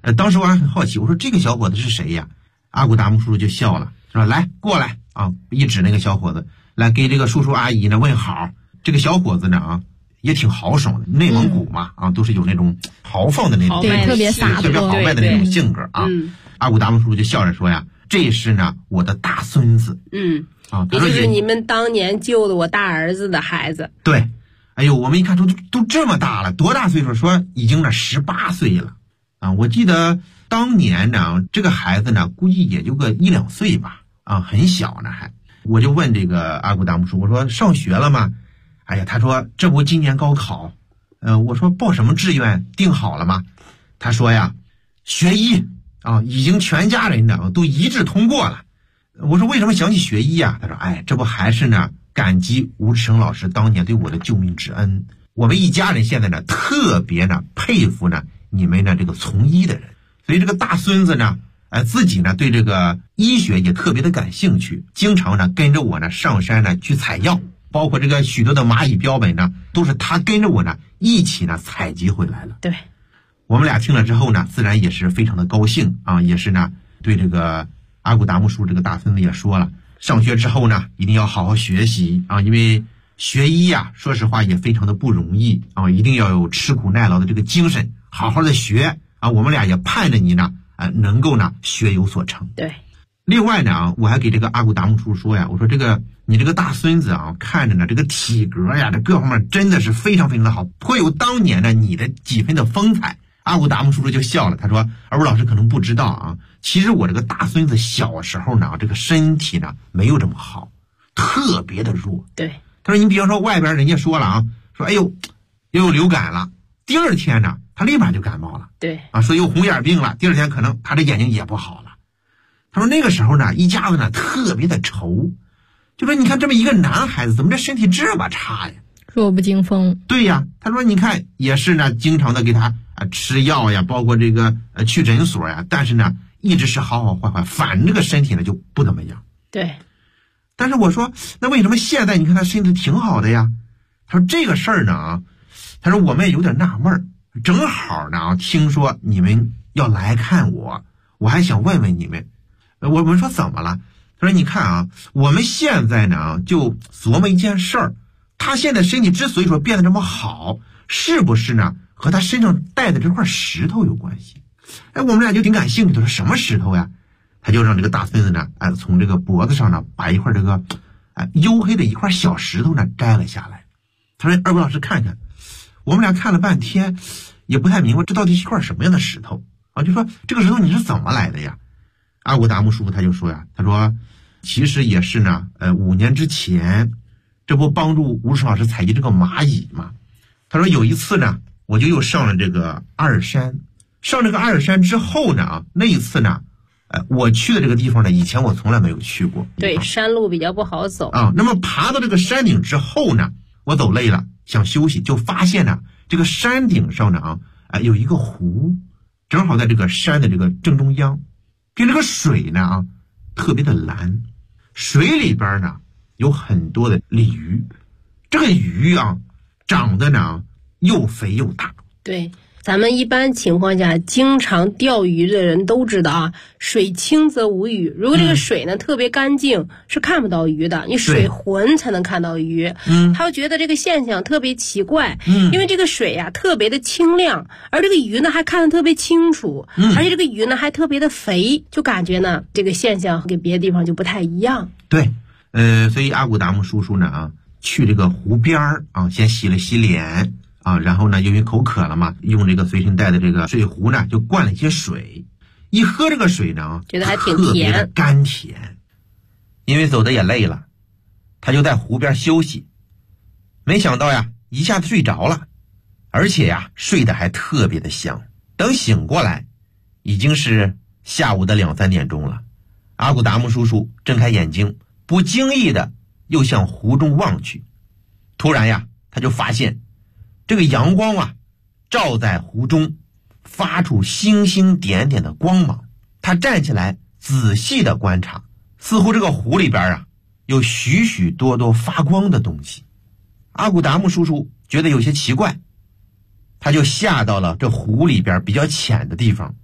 当时我还很好奇，我说这个小伙子是谁呀？阿古达木叔叔就笑了，说来过来啊，一指那个小伙子，来给这个叔叔阿姨呢问好。这个小伙子呢也挺豪爽的，内蒙古嘛都是有那种豪放的那种， 对，特别洒特别豪迈的那种性格啊。阿古达木叔叔就笑着说呀，这是呢我的大孙子。 也就是你们当年救了我大儿子的孩子。 对，哎呦，我们一看都这么大了，多大岁数？说已经呢18岁了啊！我记得当年呢，这个孩子呢，估计也就个1、2岁吧，很小呢还。我就问这个阿古达木叔，我说上学了吗？哎呀，他说这不今年高考，我说报什么志愿定好了吗？他说呀，学医啊，已经全家人呢都一致通过了。我说为什么想起学医啊？他说这不还是呢感激吴志成老师当年对我的救命之恩。我们一家人现在呢特别呢佩服呢你们呢这个从医的人，所以这个大孙子呢自己呢对这个医学也特别的感兴趣，经常呢跟着我呢上山呢去采药，包括这个许多的蚂蚁标本呢都是他跟着我呢一起呢采集回来了。 对， 我们俩听了之后呢自然也是非常的高兴啊，也是呢对这个阿古达木叔这个大孙子也说了，上学之后呢一定要好好学习啊，因为学医呀说实话也非常的不容易啊，一定要有吃苦耐劳的这个精神，好好的学啊。我们俩也盼着你呢能够呢学有所成。 对， 另外呢我还给这个阿古达木叔说呀，我说你这个大孙子啊，看着呢这个体格呀这各方面真的是非常非常的好，颇有当年呢你的几分的风采。阿古达木叔叔就笑了，他说二位老师可能不知道啊，其实我这个大孙子小时候呢这个身体呢没有这么好，特别的弱。 对， 他说你比方说外边人家说了啊，说哎呦又有流感了，第二天呢他立马就感冒了。 对啊，说有红眼病了，第二天可能他的眼睛也不好了。他说那个时候呢一家子呢特别的愁，就说你看这么一个男孩子怎么这身体这么差呀， 弱不禁风。 对呀，他说你看也是呢经常的给他吃药呀，包括这个去诊所呀，但是呢一直是好好坏坏，反正这个身体呢就不怎么样。 对， 但是我说那为什么现在你看他身体挺好的呀？他说这个事儿呢他说我们也有点纳闷，正好呢听说你们要来看我还想问问你们。我们说怎么了？他说你看啊，我们现在呢就琢磨一件事儿，他现在身体之所以说变得这么好，是不是呢和他身上带的这块石头有关系？我们俩就挺感兴趣，他说什么石头呀？他就让这个大孙子呢从这个脖子上呢把一块这个黝黑的一块小石头呢摘了下来。他说二位老师看看。我们俩看了半天也不太明白这到底是一块什么样的石头啊，就说这个石头你是怎么来的呀？阿古达木叔叔他就说呀，他说其实也是呢5年之前这不帮助吴志老师采集这个蚂蚁嘛。他说有一次呢我就又上了这个阿尔山，上这个阿尔山之后呢那一次呢我去的这个地方呢以前我从来没有去过。 对，山路比较不好走啊。那么爬到这个山顶之后呢我走累了想休息，就发现呢这个山顶上呢有一个湖，正好在这个山的这个正中央，跟这个水呢特别的蓝，水里边呢有很多的鲤鱼，这个鱼长得呢又肥又大。 对，咱们一般情况下经常钓鱼的人都知道水清则无鱼。如果这个水呢特别干净是看不到鱼的，你水浑才能看到鱼。他会觉得这个现象特别奇怪，因为这个水特别的清亮，而这个鱼呢还看得特别清楚，而且这个鱼呢还特别的肥，就感觉呢这个现象跟别的地方就不太一样。 对，所以阿古达木叔叔呢去这个湖边先洗了洗脸然后呢因为口渴了嘛，用这个随身带的这个水壶呢就灌了一些水，一喝这个水呢觉得还挺甜， 特别的甘甜。因为走的也累了，他就在湖边休息，没想到呀一下子睡着了，而且呀睡得还特别的香。等醒过来已经是下午的2、3点钟了。阿古达木叔叔睁开眼睛，不经意的又向湖中望去，突然呀他就发现这个阳光照在湖中，发出星星点点的光芒。他站起来仔细的观察，似乎这个湖里边有许许多多发光的东西。阿古达木叔叔觉得有些奇怪，他就下到了这湖里边比较浅的地方，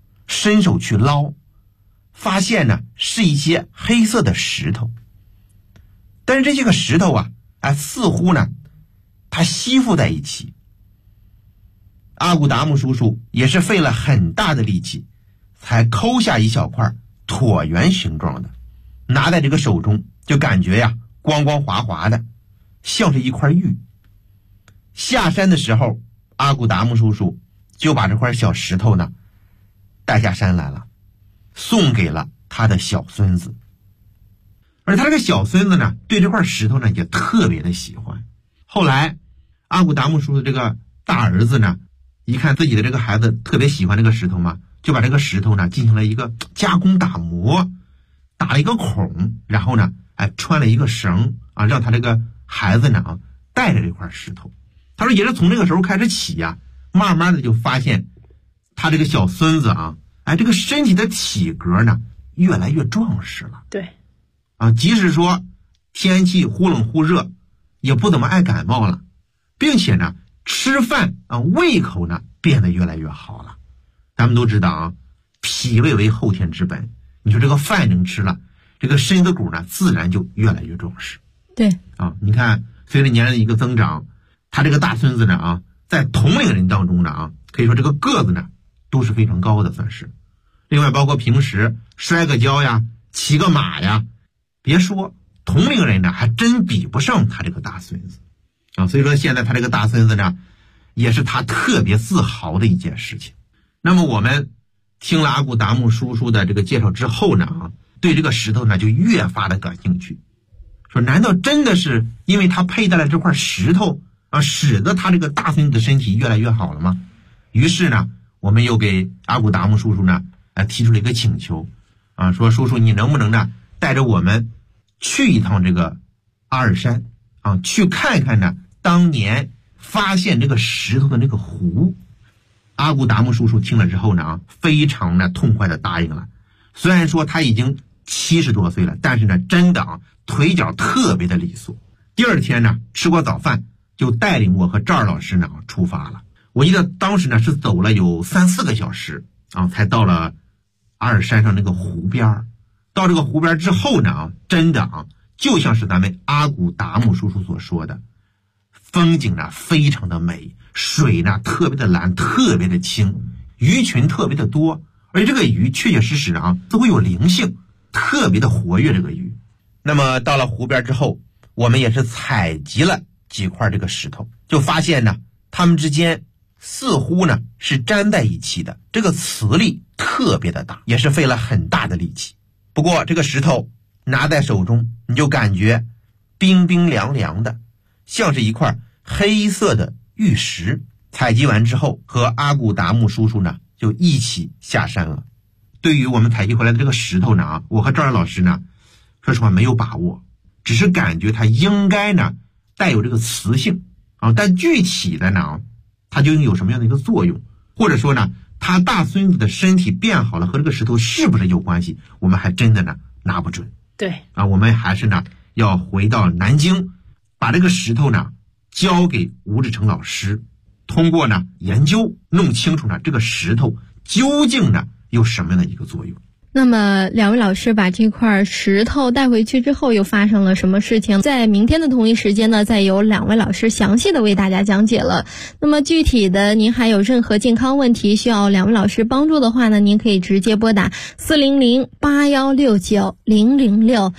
伸手去捞，发现呢是一些黑色的石头。但是这些个石头啊，似乎呢它吸附在一起。阿古达木叔叔也是费了很大的力气，才抠下一小块椭圆形状的，拿在这个手中，就感觉呀光光滑滑的，像是一块玉。下山的时候，阿古达木叔叔就把这块小石头呢带下山来了，送给了他的小孙子。而他这个小孙子呢，对这块石头呢也特别的喜欢。后来阿古达木叔叔这个大儿子呢，一看自己的这个孩子特别喜欢这个石头嘛，就把这个石头呢进行了一个加工打磨，打了一个孔，然后呢穿了一个绳啊，让他这个孩子呢带着这块石头。他说也是从这个时候开始起呀，慢慢的就发现他这个小孙子这个身体的体格呢越来越壮实了。 对即使说天气忽冷忽热，也不怎么爱感冒了，并且呢吃饭胃口呢变得越来越好了。咱们都知道脾胃为后天之本，你说这个饭能吃了，这个身子骨呢自然就越来越壮实。 对你看随着年龄的一个增长，他这个大孙子呢在同龄人当中呢可以说这个个子呢都是非常高的，算是。另外包括平时摔个跤呀，骑个马呀，别说同龄人呢还真比不上他这个大孙子所以说现在他这个大孙子呢也是他特别自豪的一件事情。那么我们听了阿古达木叔叔的这个介绍之后呢对这个石头呢就越发的感兴趣，说难道真的是因为他佩戴了这块石头使得他这个大孙子的身体越来越好了吗？于是呢我们又给阿古达木叔叔呢提出了一个请求说叔叔你能不能呢带着我们去一趟这个阿尔山去看看呢当年发现这个石头的那个湖。阿古达木叔叔听了之后呢非常的痛快的答应了。虽然说他已经70多岁了，但是呢真的腿脚特别的利索。第二天呢吃过早饭，就带领我和赵二老师呢出发了。我记得当时呢是走了有3-4个小时才到了阿尔山上那个湖边。到这个湖边之后呢真的就像是咱们阿古达木叔叔所说的，风景呢非常的美，水呢特别的蓝，特别的清，鱼群特别的多，而且这个鱼确确实实都会有灵性，特别的活跃这个鱼。那么到了湖边之后，我们也是采集了几块这个石头，就发现呢它们之间似乎呢是粘在一起的，这个磁力特别的大，也是费了很大的力气。不过这个石头拿在手中，你就感觉冰冰凉凉的，像是一块黑色的玉石。采集完之后，和阿古达木叔叔呢就一起下山了。对于我们采集回来的这个石头呢我和赵二老师呢说实话没有把握，只是感觉它应该呢带有这个磁性但具体的呢它究竟有什么样的一个作用，或者说呢他大孙子的身体变好了和这个石头是不是有关系，我们还真的呢拿不准。 对我们还是呢要回到南京，把这个石头呢交给吴志成老师，通过呢研究弄清楚呢这个石头究竟呢有什么样的一个作用。 那么两位老师把这块石头带回去之后又发生了什么事情？在明天的同一时间呢，再由两位老师详细的为大家讲解了。那么具体的您还有任何健康问题需要两位老师帮助的话呢，您可以直接拨打400-8169-006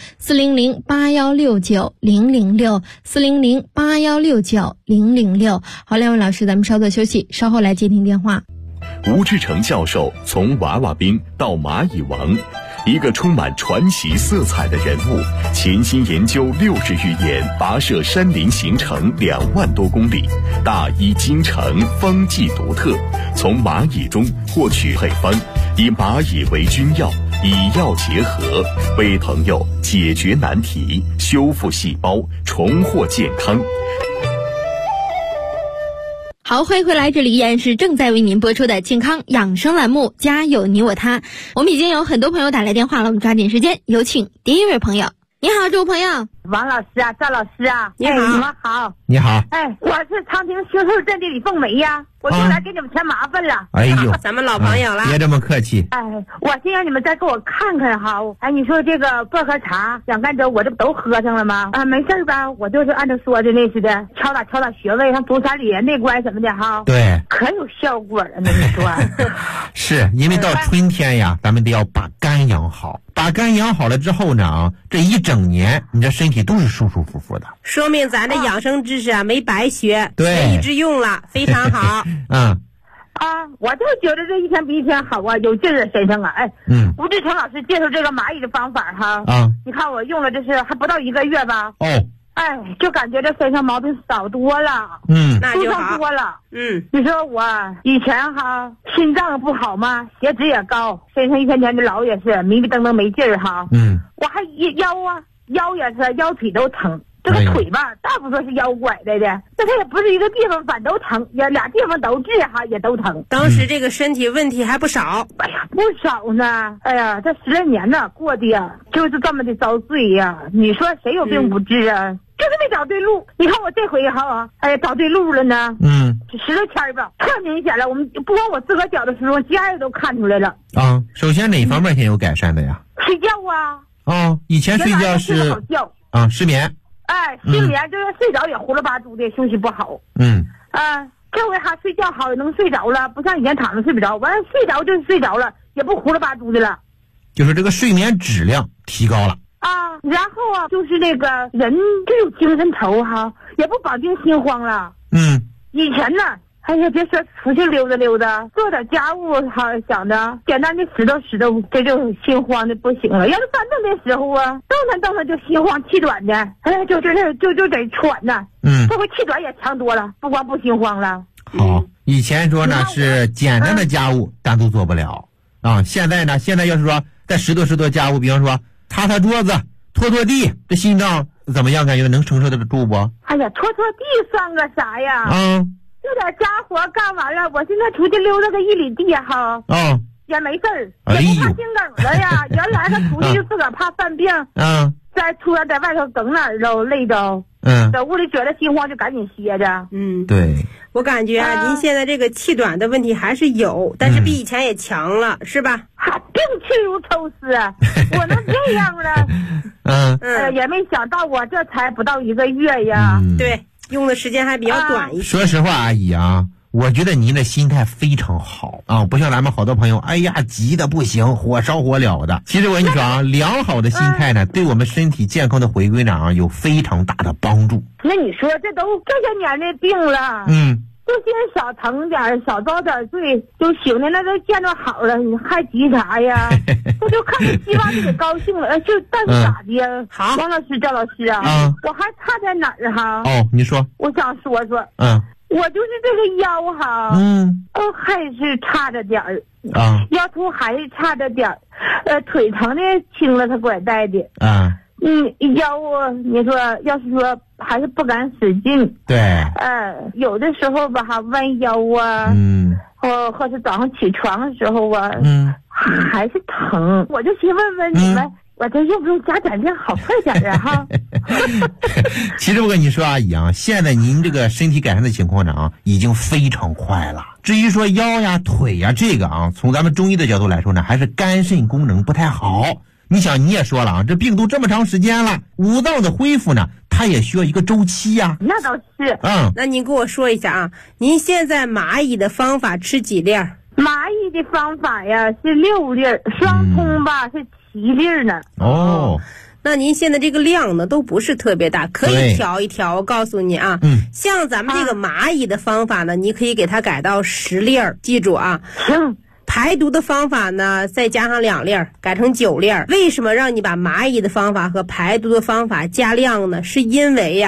400-8169-006 400-8169-006。好，两位老师咱们稍作休息，稍后来接听电话。 吴志成教授从娃娃兵到蚂蚁王，一个充满传奇色彩的人物，潜心研究60余年，跋涉山林行程2万多公里，大医精诚，方剂独特，从蚂蚁中获取配方，以蚂蚁为君药，以药结合，为朋友解决难题，修复细胞，重获健康。 好，欢迎回来，这里依然是正在为您播出的健康养生栏目，家有你我他。我们已经有很多朋友打来电话了，我们抓紧时间，有请第一位朋友。 你好，这位朋友。 王老师啊，赵老师啊， 你好， 你们好。 你好。 我是长亭修寿镇的李凤梅呀，我就来给你们添麻烦了。 哎呦， 咱们老朋友了。 别这么客气。 我先让你们再给我看看哈。你说这个薄荷茶、养肝粥，我这不都喝上了吗？没事吧？我就是按照说的那似的，敲打穴位，像足三里、内关什么的哈。 对， 可有效果了呢，你说。 是因为到春天呀，咱们得要把肝养好。把肝养好了之后呢，这一整年你这身体都是舒舒服服的。 说明咱这养生知识啊没白学， 对， 一直用了，非常好。 我就觉得这一天比一天好啊，有劲儿身上啊。吴志成老师介绍这个蚂蚁的方法哈。你看我用了这是还不到1个月吧。就感觉这身上毛病少多了。 那就好多了。你说我以前哈心脏不好嘛，血脂也高，身上一天天的老也是迷迷瞪瞪没劲儿哈。我还腰也是腰腿都疼。这个腿吧，大部分是腰拐来的，那它也不是一个地方，反都疼，也俩地方都治哈，也都疼。 当时这个身体问题还不少。 不少呢。这10来年呢，过的呀，就是这么的遭罪呀。你说谁有病不治啊？就是没找对路。你看我这回哈，找对路了呢。10来天吧，太明显了。我们不光我自个儿觉的时候，家人都看出来了。 首先哪方面先有改善的呀？ 睡觉啊。 以前睡觉是好觉。 失眠。 失眠就是睡着也胡了吧嘟的，休息不好。这回还睡觉好，能睡着了，不像以前躺着睡不着，完了睡着就睡着了，也不胡了吧嘟的了。 就是这个睡眠质量提高了。 然后就是那个人就有精神头哈，也不绑定心慌了。以前呢，别说出去溜达溜达，做点家务哈，想着简单的拾掇，这就心慌的不行了。要是翻腾的时候啊，动弹就心慌气短的，就得喘呢。这回气短也强多了，不光不心慌了。 好，以前说呢是简单的家务单独做不了现在呢，要是说再拾掇家务，比方说擦桌子、拖地，这心脏怎么样？感觉能承受得住不？ 拖地算个啥呀？这点家活干完了，我现在出去溜达个1里地哈，也没事儿，也不怕心梗了呀。原来他出去就自个儿怕犯病，再突然在外头梗哪儿着累着，在屋里觉得心慌就赶紧歇着。 对， 我感觉您现在这个气短的问题还是有，但是比以前也强了，是吧？ 病气如抽丝，我能这样了？也没想到我这才不到1个月呀。 对，用的时间还比较短一些。 说实话，阿姨我觉得您的心态非常好不像咱们好多朋友，急的不行，火烧火燎的。其实我跟你说良好的心态呢，对我们身体健康的回归呢有非常大的帮助。 那你说这都这些年的病了，就先少疼点，少遭点罪就行了。那都见着好了，你还急啥呀？这就看着希望就得高兴了，就但是咋的呀？ 好， 王老师、赵老师我还差在哪儿哈？ 你说。 我想说，我就是这个腰哈，还是差着点儿腰突还是差着点儿，腿疼的轻了他拐带的腰你说要是说还是不敢使劲， 对， 有的时候吧弯腰或是早上起床的时候还是疼，我就先问问你们。我这用不用加点量好快点哈？ 其实我跟你说，阿姨现在您这个身体改善的情况呢已经非常快了。至于说腰呀、腿呀这个从咱们中医的角度来说呢，还是肝肾功能不太好。你想，你也说了这病都这么长时间了，五脏的恢复呢，它也需要一个周期呀。 那倒是。 那您跟我说一下您现在蚂蚁的方法吃几粒？ 蚂蚁的方法呀是6粒，双通吧是7粒呢。 那您现在这个量呢都不是特别大，可以调一调。我告诉你像咱们这个蚂蚁的方法呢，你可以给它改到10粒，记住行。 排毒的方法呢再加上2粒，改成9粒。为什么让你把蚂蚁的方法和排毒的方法加量呢？是因为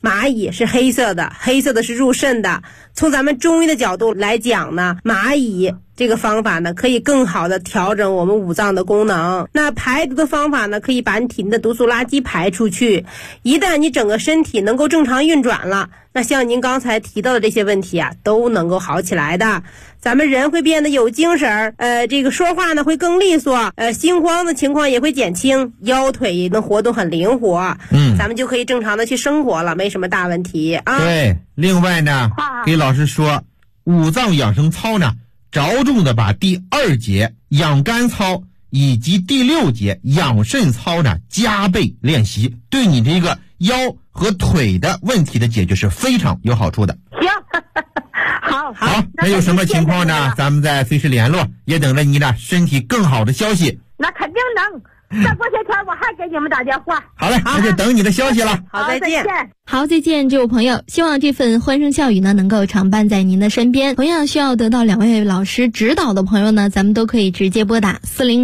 蚂蚁是黑色的，黑色的是入肾的。从咱们中医的角度来讲呢，蚂蚁这个方法呢，可以更好的调整我们五脏的功能。那排毒的方法呢，可以把你体内的毒素垃圾排出去。一旦你整个身体能够正常运转了，那像您刚才提到的这些问题啊，都能够好起来的。咱们人会变得有精神，这个说话呢会更利索，心慌的情况也会减轻，腰腿也能活动很灵活，咱们就可以正常的去生活了，没什么大问题啊。 对，另外呢，给老师说，五脏养生操呢，着重的把第2节养肝操以及第6节养肾操呢加倍练习，对你这个腰和腿的问题的解决是非常有好处的。 行，好， 那有什么情况呢？咱们再随时联络，也等着你的身体更好的消息。 那肯定能。再过些天我还给你们打电话。 好嘞，那就等你的消息了。 好，再见。 好，再见，这位朋友。希望这份欢声笑语呢，能够常伴在您的身边。同样需要得到2位老师指导的朋友呢，咱们都可以直接拨打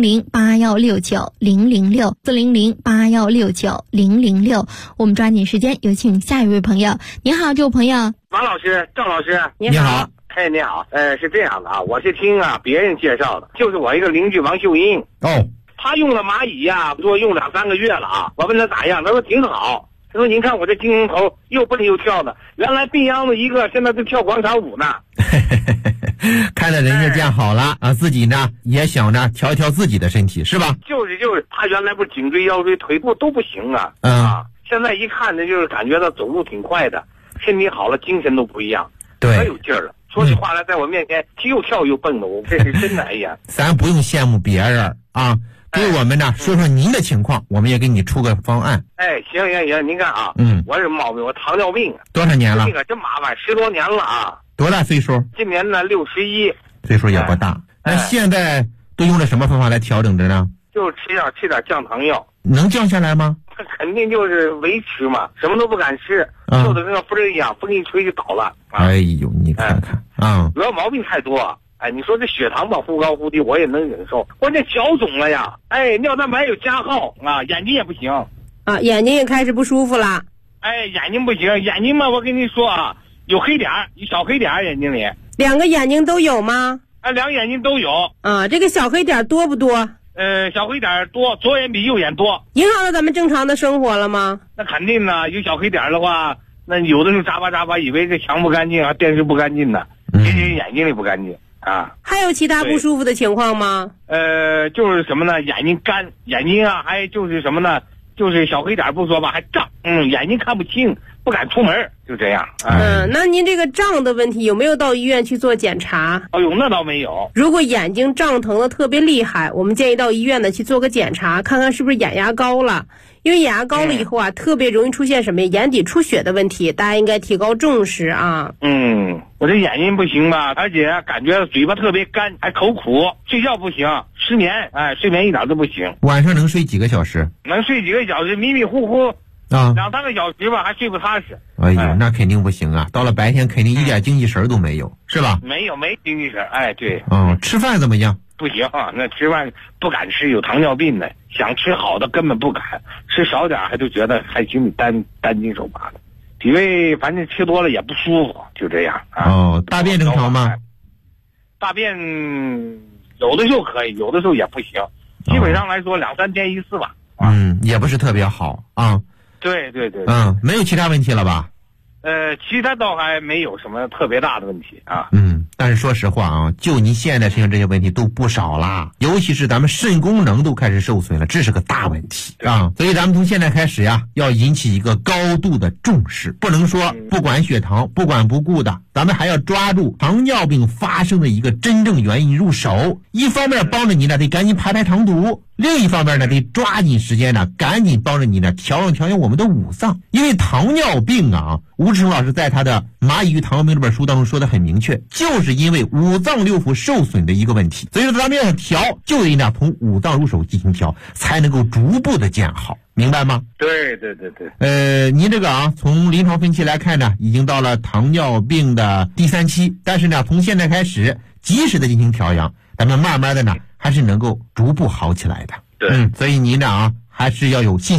400-8169-006，400-8169-006。我们抓紧时间，有请下一位朋友。你好，这位朋友。 王老师，郑老师， 你好。 哎，你好。是这样的啊，我是听别人介绍的，就是我一个邻居王秀英。他用了蚂蚁呀，说用2-3个月了啊。我问他咋样，他说挺好。他说您看我这精神头又蹦又跳的，原来病秧子一个，现在都跳广场舞呢。 看着人家这样好了啊，自己呢也想着调一调自己的身体，是吧？ 就是，他原来不是颈椎、腰椎、腿部都不行啊。现在一看呢，就是感觉到走路挺快的，身体好了，精神都不一样，可有劲儿了。说起话来，在我面前又跳又蹦的，我这是真的。哎呀， 咱不用羡慕别人啊。给我们呢说说您的情况，我们也给你出个方案。 行，您看啊，我这毛病，我糖尿病多少年了？ 这个真麻烦，10多年了啊。 多大岁数？ 今年呢61， 岁数也不大。那现在都用了什么方法来调整着呢？ 就吃点降糖药。 能降下来吗？ 肯定就是维持嘛，什么都不敢吃，瘦的跟个风一样，风一吹就倒了。 哎呦，你看看啊， 主要毛病太多。你说这血糖吧忽高忽低我也能忍受，关键脚肿了呀，尿蛋白有加号啊，眼睛也不行啊，眼睛也开始不舒服了。 眼睛不行，眼睛嘛我跟你说啊，有黑点，有小黑点眼睛里。 2个眼睛都有吗 ？2个眼睛都有啊。这个小黑点多不多？ 小黑点多，左眼比右眼多。 影响到咱们正常的生活了吗？ 那肯定呢，有小黑点的话，那有的时候眨巴以为这墙不干净啊，电视不干净呢，其实眼睛里不干净啊。 还有其他不舒服的情况吗？ 就是什么呢？眼睛干，眼睛啊，还就是什么呢？就是小黑点不说吧，还胀，眼睛看不清，不敢出门，就这样。 那您这个胀的问题有没有到医院去做检查？ 那倒没有。 如果眼睛胀疼的特别厉害，我们建议到医院呢去做个检查，看看是不是眼压高了。因为眼压高了以后啊，特别容易出现什么眼底出血的问题，大家应该提高重视啊。 我这眼睛不行吧，而且感觉嘴巴特别干，还口苦，睡觉不行，失眠，睡眠一点都不行。 晚上能睡几个小时？ 能睡几个小时，迷迷糊糊啊，2-3个小时吧，还睡不踏实。 哎呦，那肯定不行啊！到了白天肯定一点精气神都没有，是吧？ 没精气神。对。 吃饭怎么样？ 不行，那吃饭不敢吃，有糖尿病的，想吃好的根本不敢，吃少点还都觉得还心里担惊受怕的，体味反正吃多了也不舒服，就这样啊。 大便正常吗？ 大便有的时候可以，有的时候也不行，基本上来说2-3天一次吧。 也不是特别好啊。 对。 没有其他问题了吧？ 其他倒还没有什么特别大的问题啊。 但是说实话啊，就您现在身上这些问题都不少啦，尤其是咱们肾功能都开始受损了，这是个大问题啊。所以咱们从现在开始呀，要引起一个高度的重视，不能说不管血糖不管不顾的，咱们还要抓住糖尿病发生的一个真正原因入手。一方面帮着你呢得赶紧排糖毒，另一方面呢得抓紧时间呢赶紧帮着你呢调养我们的五脏。因为糖尿病啊，吴志成老师在他的《蚂蚁与糖尿病》这本书当中说的很明确，就是因为五脏六腑受损的一个问题。所以说咱们要调，就得呢从五脏入手进行调，才能够逐步的见好，明白吗？ 对。 您这个啊，从临床分期来看呢，已经到了糖尿病的第3期，但是呢，从现在开始及时的进行调养，咱们慢慢的呢，还是能够逐步好起来的。 对。 所以您呢啊，还是要有信心。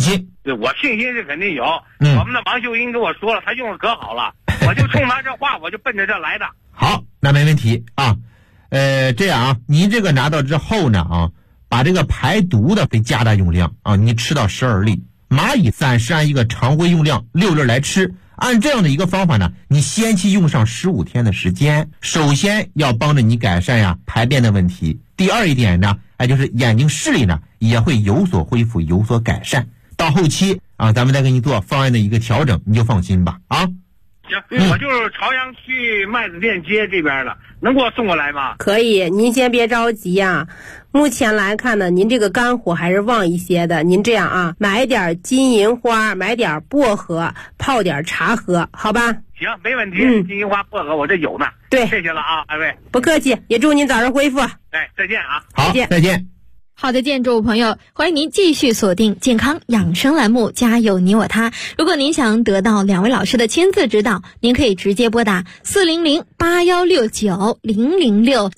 对，我信心是肯定有。我们的王秀英跟我说了，她用的可好了，我就冲她这话，我就奔着这来的。 好，那没问题啊。这样啊，您这个拿到之后呢啊，把这个排毒的得加大用量啊，你吃到12粒。蚂蚁暂时按一个常规用量6粒来吃。按这样的一个方法呢，你先期用上15天的时间，首先要帮着你改善呀排便的问题。第二一点呢，就是眼睛视力呢也会有所恢复，有所改善。到后期啊，咱们再给你做方案的一个调整，你就放心吧啊。 行，我就是朝阳区麦子店街这边的，能给我送过来吗？ 可以，您先别着急啊。目前来看呢，您这个肝火还是旺一些的。您这样啊，买点金银花，买点薄荷，泡点茶喝，好吧？ 行，没问题。金银花、薄荷我这有呢。 对， 谢谢了啊，二位。 不客气，也祝您早日恢复。 再见啊。 好，再见。 好的，建筑朋友，欢迎您继续锁定健康养生栏目，家有你我他。如果您想得到2位老师的亲自指导，您可以直接拨打400-8169-006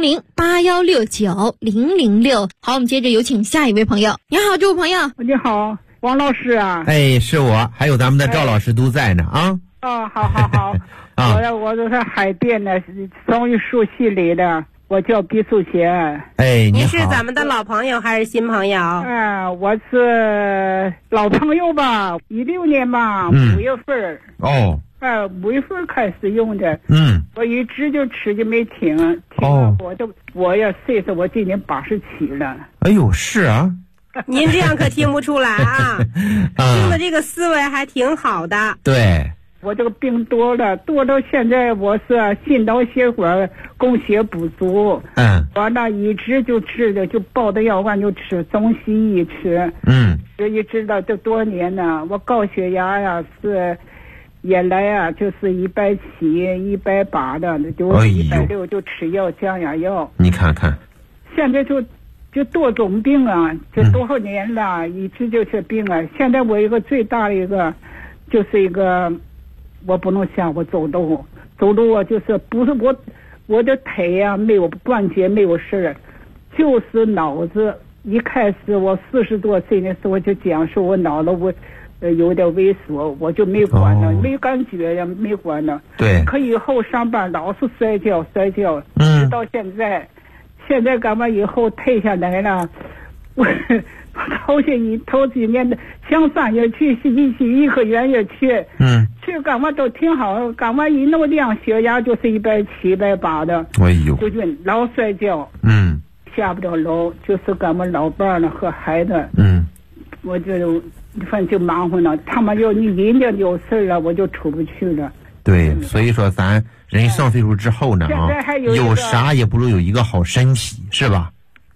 400-8169-006。好，我们接着有请下一位朋友。你好，这位朋友。 你好，王老师啊。 是我，还有咱们的赵老师都在呢啊。 好我这是海淀的松榆树系里的。我叫毕素贤。 你是咱们的老朋友还是新朋友？ 我是老朋友吧，16年吧，5月份。5月份开始用的。我一直就吃就没停。我要岁数，我今年87了。 哎呦，是啊。 您这样可听不出来啊。听的这个思维还挺好的。 对。 我这个病多到现在，我是心脑血管供血不足。我那一直就吃的，就抱着药丸就吃，中西医吃。这一直到这多年呢，我高血压呀是原来啊就是170、180的，就160就吃药降压药。 你看看， 现在就多种病啊，这多少年了，一直就是病啊。现在我一个最大的一个就是一个。我不能下我走路我就是不是我的腿呀没有关节没有事儿，就是脑子。一开始我40多岁的时候我就讲说我脑子有点萎缩，我就没管了，没感觉呀，没管了。 对。 可以后上班老是摔跤，到现在干嘛以后退下来了，我头几年的上3月去一个月也去。去干嘛都挺好，干嘛一弄量血压就是170、180的。就是老摔跤。下不了楼，就是干嘛老伴呢和孩子。我就反正就忙活了，他们你人家有事了，我就出不去了。 对，所以说咱人上岁数之后呢有啥也不如有一个好身体，是吧？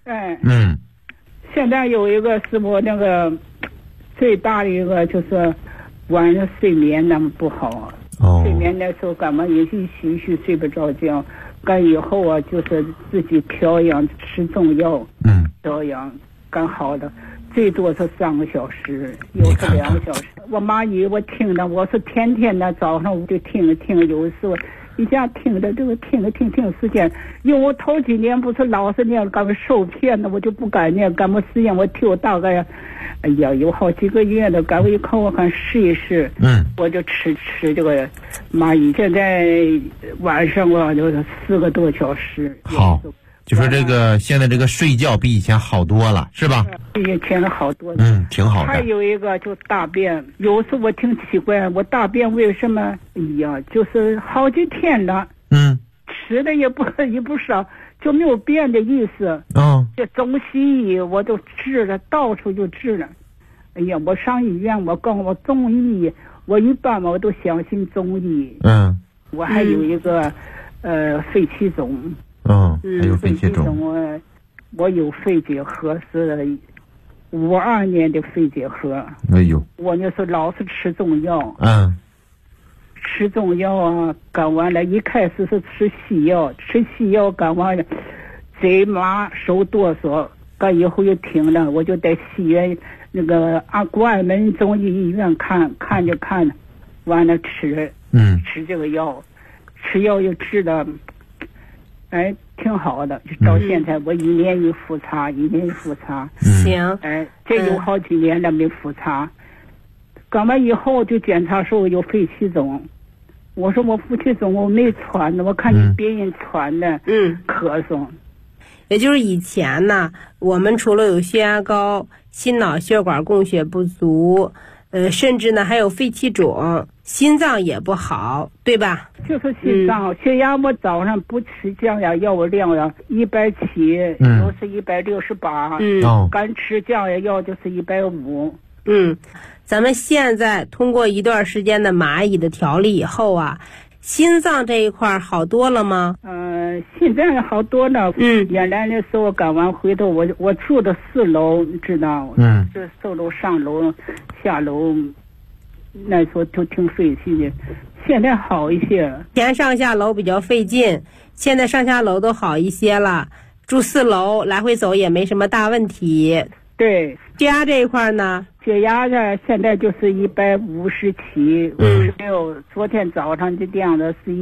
现在有一个是我那个最大的一个就是晚上睡眠那么不好。睡眠的时候干嘛也是虚睡不着觉，干以后啊就是自己调养吃中药。调养干好的最多是3个小时，有时2个小时。我妈以为我听的，我是天天的早上我就听，有时候一下听的这个听时间，因为我头几年不是老是念干嘛受骗的，我就不敢念，干嘛时间我听大概有好几个月的，干嘛一看我看试一试。我就吃这个蚂蚁，现在晚上我就是4个多小时。 好，就说这个现在这个睡觉比以前好多了，是吧？ 比以前好多。 挺好的。 还有一个就大便，有时我挺奇怪，我大便为什么就是好几天了。吃的也不少，就没有变的意思。这中西医我都治了，到处就治了。我上医院，我告诉我中医，我一般嘛我都相信中医。我还有一个肺气肿。 还有肺气肿。 我有肺结核，是52年的肺结核。我就是老是吃中药。吃中药啊，干完了，一开始是吃西药，干完了，嘴麻手哆嗦，干以后又停了，我就在西院那个关爱门中医医院看着，完了吃这个药，吃药又治了，挺好的，到现在我1年一复查。 行。 这有好几年了没复查。 搞完以后就检查说我有肺气肿，我说我肺气肿我没传的，我看你别人传的，咳嗽。 也就是以前呢，我们除了有血压高、心脑血管供血不足，甚至呢还有肺气肿，心脏也不好，对吧？ 就是心脏，血压我早上不吃降压药，我量了170，有时168，干吃降压药就是150。 咱们现在通过一段时间的蚂蚁的调理以后啊，心脏这一块好多了吗？ 现在好多了。原来的时候赶完回头我住的4楼，你知道，这4楼上楼下楼，那时候就挺费劲的。现在好一些， 以前上下楼比较费劲，现在上下楼都好一些了，住4楼来回走也没什么大问题。 对， 血压这一块呢？ 血压呢，现在就是157、56。昨天早上就量的是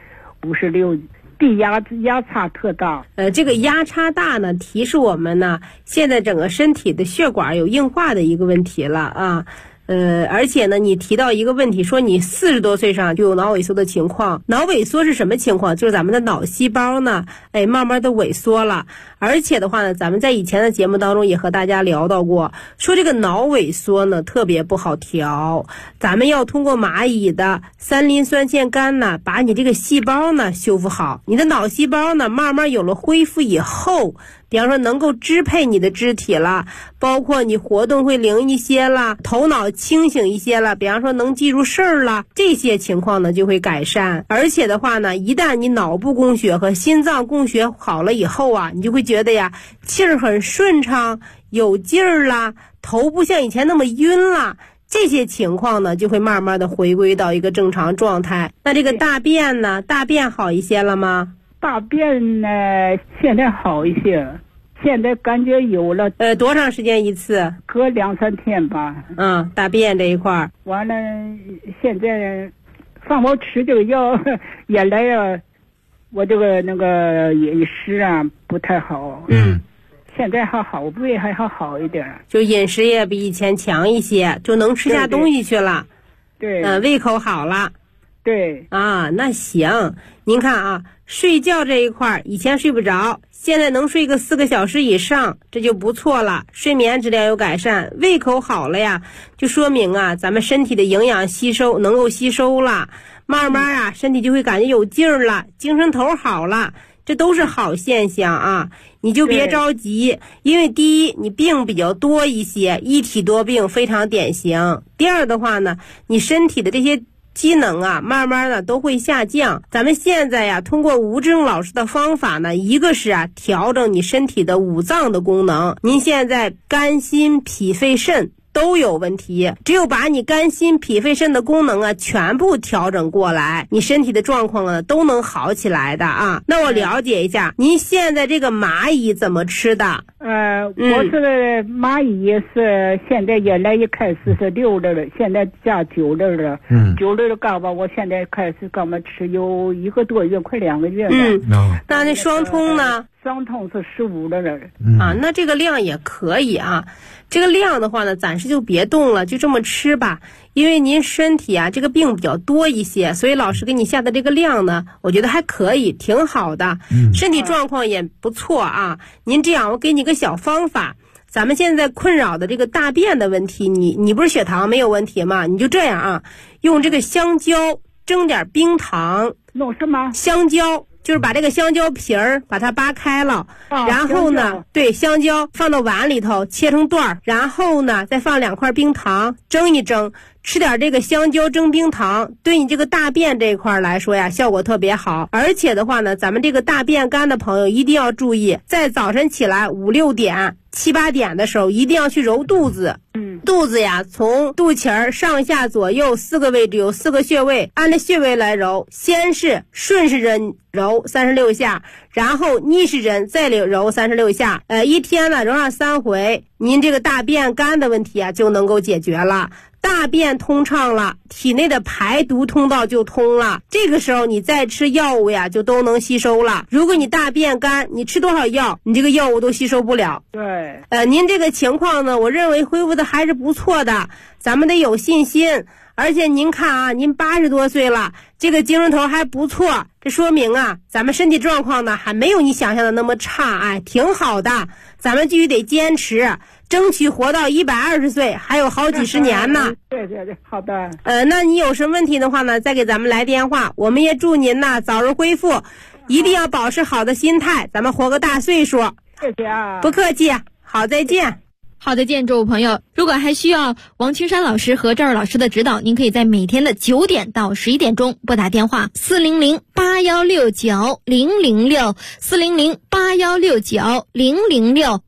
156，低压差特大。 这个压差大呢，提示我们呢，现在整个身体的血管有硬化的一个问题了啊。而且呢，你提到一个问题，说你40多岁上就有脑萎缩的情况。脑萎缩是什么情况？就是咱们的脑细胞呢，慢慢的萎缩了。而且的话呢，咱们在以前的节目当中也和大家聊到过，说这个脑萎缩呢特别不好调，咱们要通过蚂蚁的3磷酸腺苷呢，把你这个细胞呢修复好，你的脑细胞呢慢慢有了恢复以后，比方说能够支配你的肢体了，包括你活动会灵一些了，头脑清醒一些了，比方说能记住事儿了，这些情况呢就会改善。而且的话呢，一旦你脑部供血和心脏供血好了以后啊，你就会觉得呀，气儿很顺畅，有劲儿啦，头不像以前那么晕了，这些情况呢就会慢慢的回归到一个正常状态。那这个大便呢，大便好一些了吗？ 大便呢现在好一些，现在感觉有了。 多长时间一次？ 隔2-3天吧。 大便这一块完了，现在放我吃这个药，原来呀，我这个那个饮食啊不太好。现在还好，胃还好一点。 就饮食也比以前强一些，就能吃下东西去了。 对。 胃口好了。 对。 那行，您看啊，睡觉这一块以前睡不着，现在能睡个4个小时以上，这就不错了，睡眠质量有改善。胃口好了呀，就说明啊，咱们身体的营养吸收能够吸收了，慢慢啊，身体就会感觉有劲儿了，精神头好了，这都是好现象啊。你就别着急，因为第一，你病比较多一些，一体多病非常典型。第二的话呢，你身体的这些机能啊，慢慢的都会下降。咱们现在呀，通过吴志勇老师的方法呢，一个是啊，调整你身体的5脏的功能。您现在肝、心、脾、肺、肾都有问题，只有把你肝、心、脾、肺、肾的功能啊全部调整过来，你身体的状况呢都能好起来的啊。那我了解一下，您现在这个蚂蚁怎么吃的？ 我这个蚂蚁是现在原来一开始是6粒了，现在加9粒了。9粒的干吧，我现在开始干嘛吃有1个多月，快2个月了。 那双通呢？ 双通是15粒了。 那这个量也可以啊。这个量的话呢，暂时就别动了，就这么吃吧。因为您身体啊，这个病比较多一些，所以老师给你下的这个量呢，我觉得还可以，挺好的。身体状况也不错啊。您这样，我给你个小方法。咱们现在困扰的这个大便的问题，你不是血糖没有问题吗？你就这样啊，用这个香蕉蒸点冰糖。 弄什么？ 香蕉。就是把这个香蕉皮儿把它扒开了，然后呢，对，香蕉放到碗里头切成段儿，然后呢再放2块冰糖蒸一蒸，吃点这个香蕉蒸冰糖，对你这个大便这一块来说呀，效果特别好。而且的话呢，咱们这个大便干的朋友一定要注意，在早晨起来5、6点、7、8点的时候，一定要去揉肚子。肚子呀，从肚脐儿上下左右4个位置有4个穴位，按照穴位来揉。先是顺时针揉36下，然后逆时针再揉36下，一天呢揉上3回，您这个大便干的问题啊就能够解决了。大便通畅了，体内的排毒通道就通了，这个时候你再吃药物呀就都能吸收了。如果你大便干，你吃多少药，你这个药物都吸收不了。 对， 您这个情况呢，我认为恢复的还是不错的，咱们得有信心。而且您看啊，您80多岁了，这个精神头还不错，这说明啊，咱们身体状况呢还没有你想象的那么差，哎，挺好的。咱们继续得坚持，争取活到120岁，还有好几十年呢。 对，好的。 那你有什么问题的话呢，再给咱们来电话。我们也祝您呢早日恢复，一定要保持好的心态，咱们活个大岁数。 谢谢啊。 不客气，好，再见。 好的，见诸位朋友，如果还需要王青山老师和赵老师的指导，您可以在每天的9点到11点钟拨打电话400-8169-006 400-8169-006。